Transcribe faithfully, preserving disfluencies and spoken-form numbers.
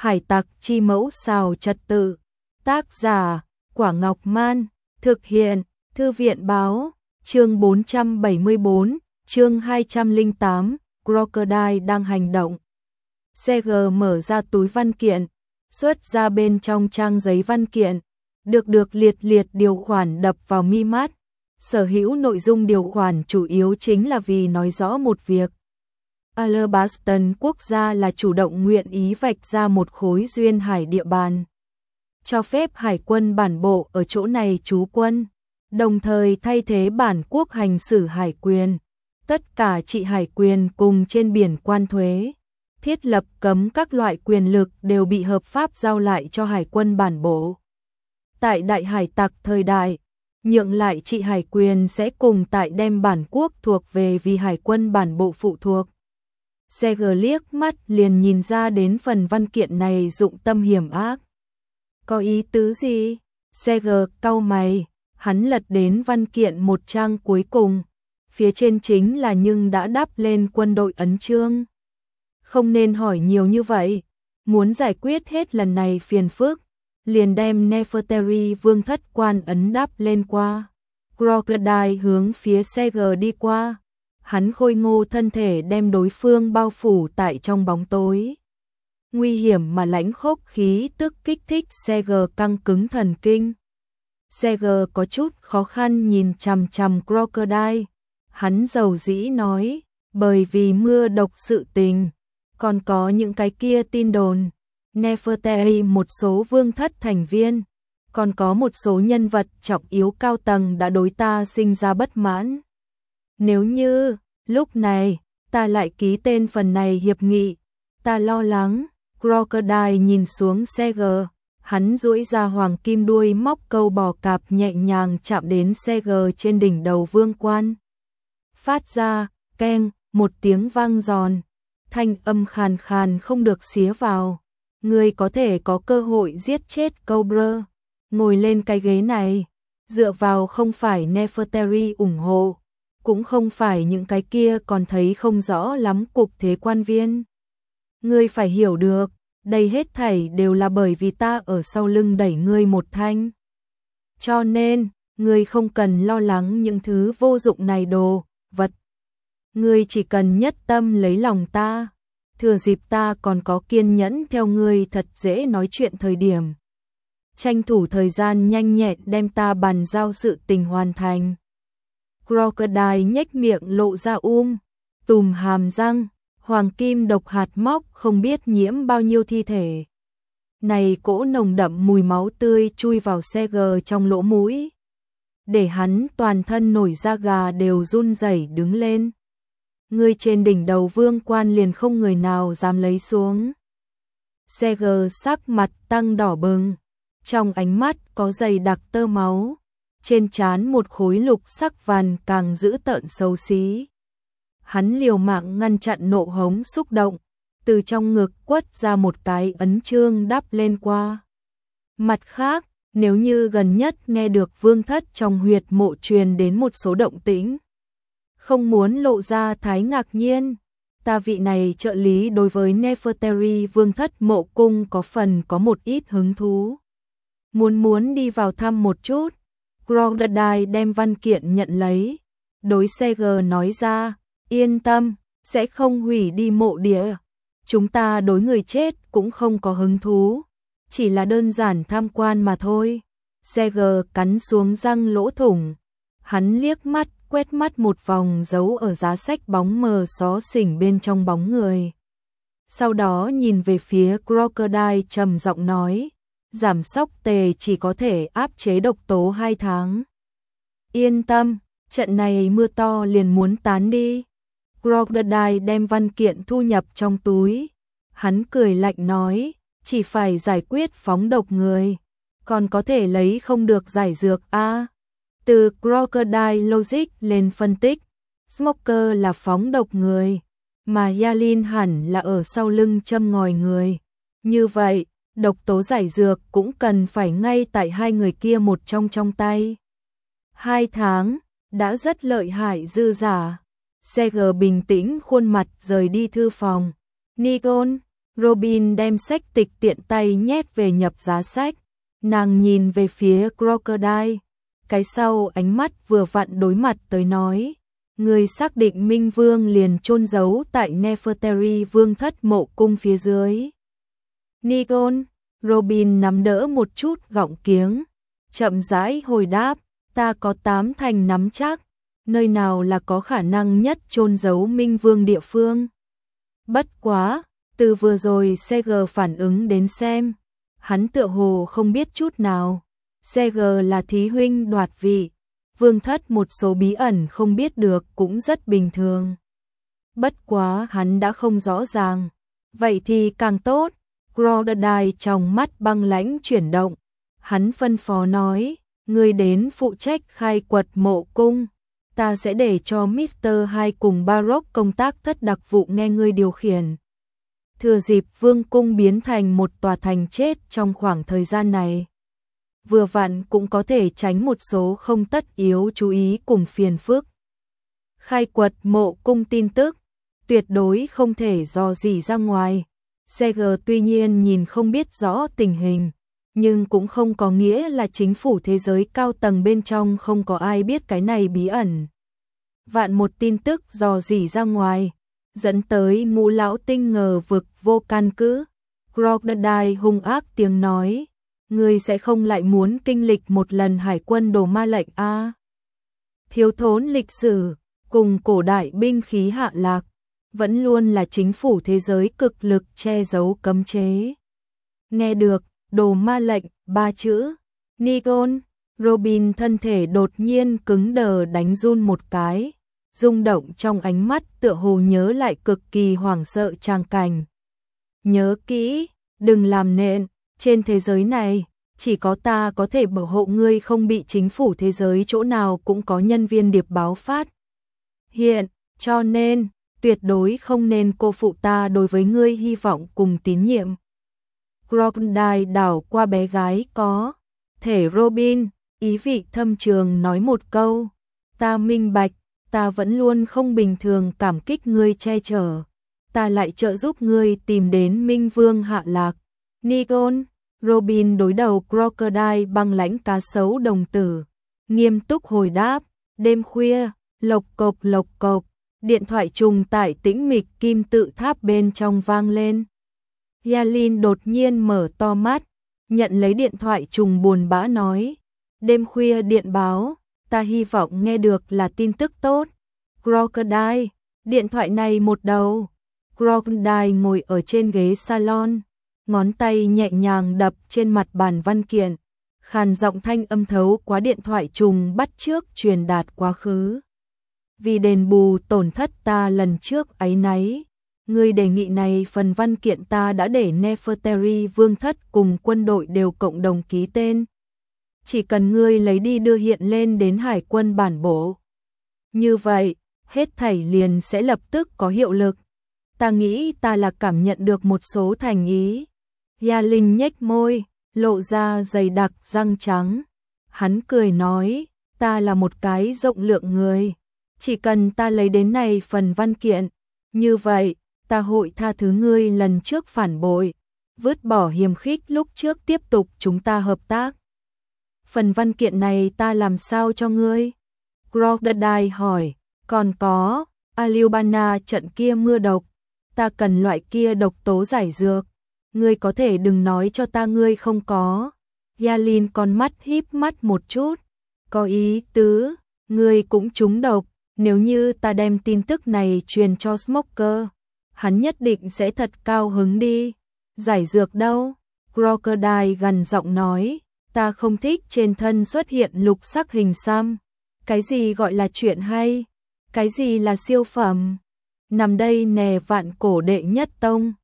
Hải tặc chi mẫu xào trật tự. Tác giả, Quả Ngọc Man. Thực hiện, Thư viện báo. Chương bốn trăm bảy mươi bốn, chương hai trăm lẻ tám, Crocodile đang hành động. xê giê mở ra túi văn kiện, xuất ra bên trong trang giấy văn kiện, được được liệt liệt điều khoản đập vào mi mắt. Sở hữu nội dung điều khoản chủ yếu chính là vì nói rõ một việc. Alabaston quốc gia là chủ động nguyện ý vạch ra một khối duyên hải địa bàn, cho phép hải quân bản bộ ở chỗ này trú quân, đồng thời thay thế bản quốc hành xử hải quyền, tất cả trị hải quyền cùng trên biển quan thuế, thiết lập cấm các loại quyền lực đều bị hợp pháp giao lại cho hải quân bản bộ. Tại đại hải tặc thời đại, nhượng lại trị hải quyền sẽ cùng tại đem bản quốc thuộc về vì hải quân bản bộ phụ thuộc. xê giê liếc mắt liền nhìn ra đến phần văn kiện này dụng tâm hiểm ác. Có ý tứ gì? xê giê cau mày, hắn lật đến văn kiện một trang cuối cùng, phía trên chính là nhưng đã đắp lên quân đội ấn chương. Không nên hỏi nhiều như vậy, muốn giải quyết hết lần này phiền phức, liền đem Nefertari vương thất quan ấn đắp lên qua. Crocodile hướng phía xê giê đi qua, hắn khôi ngô thân thể đem đối phương bao phủ tại trong bóng tối. Nguy hiểm mà lãnh khốc khí tức kích thích xê giê căng cứng thần kinh. xê giê có chút khó khăn nhìn chằm chằm Crocodile, hắn dầu dĩ nói, bởi vì mưa độc sự tình, còn có những cái kia tin đồn, Nefertari một số vương thất thành viên, còn có một số nhân vật trọng yếu cao tầng đã đối ta sinh ra bất mãn. Nếu như, lúc này, ta lại ký tên phần này hiệp nghị, ta lo lắng. Crocodile nhìn xuống xê giê, hắn duỗi ra hoàng kim đuôi móc câu bò cạp nhẹ nhàng chạm đến xê giê trên đỉnh đầu vương quan. Phát ra, keng, một tiếng vang giòn, thanh âm khàn khàn không được xía vào. Ngươi có thể có cơ hội giết chết Cobra, ngồi lên cái ghế này, dựa vào không phải Nefertari ủng hộ, cũng không phải những cái kia còn thấy không rõ lắm cục thế quan viên. Ngươi phải hiểu được, đây hết thảy đều là bởi vì ta ở sau lưng đẩy ngươi một thanh. Cho nên, ngươi không cần lo lắng những thứ vô dụng này đồ, vật. Ngươi chỉ cần nhất tâm lấy lòng ta, thừa dịp ta còn có kiên nhẫn theo ngươi thật dễ nói chuyện thời điểm. Tranh thủ thời gian nhanh nhẹn đem ta bàn giao sự tình hoàn thành. Crocodile nhếch miệng lộ ra um, tùm hàm răng. Hoàng kim độc hạt móc không biết nhiễm bao nhiêu thi thể. Này cỗ nồng đậm mùi máu tươi chui vào xê giê trong lỗ mũi, để hắn toàn thân nổi da gà đều run rẩy đứng lên. Người trên đỉnh đầu vương quan liền không người nào dám lấy xuống. xê giê sắc mặt tăng đỏ bừng, trong ánh mắt có dày đặc tơ máu, trên trán một khối lục sắc vằn càng dữ tợn xấu xí. Hắn liều mạng ngăn chặn nộ hống xúc động, từ trong ngực quất ra một cái ấn chương đắp lên qua. Mặt khác, nếu như gần nhất nghe được vương thất trong huyệt mộ truyền đến một số động tĩnh, không muốn lộ ra thái ngạc nhiên, ta vị này trợ lý đối với Nefertari vương thất mộ cung có phần có một ít hứng thú. Muốn muốn đi vào thăm một chút. Crocodile đem văn kiện nhận lấy, đối xê giê nói ra, yên tâm, sẽ không hủy đi mộ địa. Chúng ta đối người chết cũng không có hứng thú, chỉ là đơn giản tham quan mà thôi. xê giê cắn xuống răng lỗ thủng, hắn liếc mắt, quét mắt một vòng giấu ở giá sách bóng mờ xó xỉnh bên trong bóng người. Sau đó nhìn về phía Crocodile trầm giọng nói, giảm sóc tề chỉ có thể áp chế độc tố hai tháng. Yên tâm, trận này mưa to liền muốn tán đi. Crocodile đem văn kiện thu nhập trong túi. Hắn cười lạnh nói, chỉ phải giải quyết phóng độc người, còn có thể lấy không được giải dược a. À, từ Crocodile logic lên phân tích, Smoker là phóng độc người, mà Yalin hẳn là ở sau lưng châm ngòi người. Như vậy, độc tố giải dược cũng cần phải ngay tại hai người kia một trong trong tay. Hai tháng, đã rất lợi hại dư giả. xê giê bình tĩnh khuôn mặt rời đi thư phòng. Nikon, Robin đem sách tịch tiện tay nhét về nhập giá sách. Nàng nhìn về phía Crocodile. Cái sau ánh mắt vừa vặn đối mặt tới nói. Người xác định Minh Vương liền chôn giấu tại Nefertari Vương thất mộ cung phía dưới. Nikon, Robin nắm đỡ một chút gọng kiếng. Chậm rãi hồi đáp, ta có tám thành nắm chắc. Nơi nào là có khả năng nhất chôn giấu Minh Vương địa phương. Bất quá, từ vừa rồi xê giê phản ứng đến xem. Hắn tựa hồ không biết chút nào. xê giê là thí huynh đoạt vị. Vương thất một số bí ẩn không biết được cũng rất bình thường. Bất quá hắn đã không rõ ràng. Vậy thì càng tốt. Crocodile trong mắt băng lãnh chuyển động. Hắn phân phó nói, ngươi đến phụ trách khai quật mộ cung. Ta sẽ để cho mít tơ hai cùng Baroque công tác thất đặc vụ nghe ngươi điều khiển. Thừa dịp vương cung biến thành một tòa thành chết trong khoảng thời gian này. Vừa vặn cũng có thể tránh một số không tất yếu chú ý cùng phiền phức. Khai quật mộ cung tin tức, tuyệt đối không thể dò dỉ ra ngoài. xê giê tuy nhiên nhìn không biết rõ tình hình, nhưng cũng không có nghĩa là chính phủ thế giới cao tầng bên trong không có ai biết cái này bí ẩn. Vạn một tin tức dò dỉ ra ngoài, dẫn tới ngũ lão tinh ngờ vực vô căn cứ. Crocodile hung ác tiếng nói, ngươi sẽ không lại muốn kinh lịch một lần hải quân đồ ma lệnh a? À? Thiếu thốn lịch sử, cùng cổ đại binh khí hạ lạc, vẫn luôn là chính phủ thế giới cực lực che giấu cấm chế. Nghe được, đồ ma lệnh, ba chữ, Nikon, Robin thân thể đột nhiên cứng đờ đánh run một cái, rung động trong ánh mắt tựa hồ nhớ lại cực kỳ hoảng sợ tràng cảnh. Nhớ kỹ, đừng làm nện, trên thế giới này, chỉ có ta có thể bảo hộ ngươi không bị chính phủ thế giới chỗ nào cũng có nhân viên điệp báo phát. Hiện, cho nên, tuyệt đối không nên cô phụ ta đối với ngươi hy vọng cùng tín nhiệm. Crocodile đảo qua bé gái có thể Robin, ý vị thâm trường nói một câu. Ta minh bạch, ta vẫn luôn không bình thường cảm kích ngươi che chở. Ta lại trợ giúp ngươi tìm đến Minh Vương hạ lạc. Nikon, Robin đối đầu Crocodile băng lãnh cá sấu đồng tử. Nghiêm túc hồi đáp, đêm khuya, lộc cộc lộc cộc, điện thoại trùng tại tĩnh mịch kim tự tháp bên trong vang lên. Yalin đột nhiên mở to mắt, nhận lấy điện thoại trùng buồn bã nói, đêm khuya điện báo, ta hy vọng nghe được là tin tức tốt. Crocodile, điện thoại này một đầu. Crocodile ngồi ở trên ghế salon, ngón tay nhẹ nhàng đập trên mặt bàn văn kiện, khàn giọng thanh âm thấu qua điện thoại trùng bắt chước truyền đạt quá khứ. Vì đền bù tổn thất ta lần trước áy náy, ngươi đề nghị này phần văn kiện ta đã để Nefertari Vương thất cùng quân đội đều cộng đồng ký tên. Chỉ cần ngươi lấy đi đưa hiện lên đến hải quân bản bộ. Như vậy, hết thảy liền sẽ lập tức có hiệu lực. Ta nghĩ ta là cảm nhận được một số thành ý. Gia Linh nhếch môi, lộ ra dày đặc răng trắng. Hắn cười nói, ta là một cái rộng lượng người. Chỉ cần ta lấy đến này phần văn kiện. Như vậy, ta hội tha thứ ngươi lần trước phản bội. Vứt bỏ hiềm khích lúc trước tiếp tục chúng ta hợp tác. Phần văn kiện này ta làm sao cho ngươi? Crocodile hỏi, còn có, Aliubana trận kia mưa độc. Ta cần loại kia độc tố giải dược. Ngươi có thể đừng nói cho ta ngươi không có. Yalin con mắt híp mắt một chút. Có ý tứ, ngươi cũng trúng độc. Nếu như ta đem tin tức này truyền cho Smoker, hắn nhất định sẽ thật cao hứng đi. Giải dược đâu? Crocodile gằn giọng nói, ta không thích trên thân xuất hiện lục sắc hình xăm. Cái gì gọi là chuyện hay? Cái gì là siêu phẩm? Nằm đây nè vạn cổ đệ nhất tông.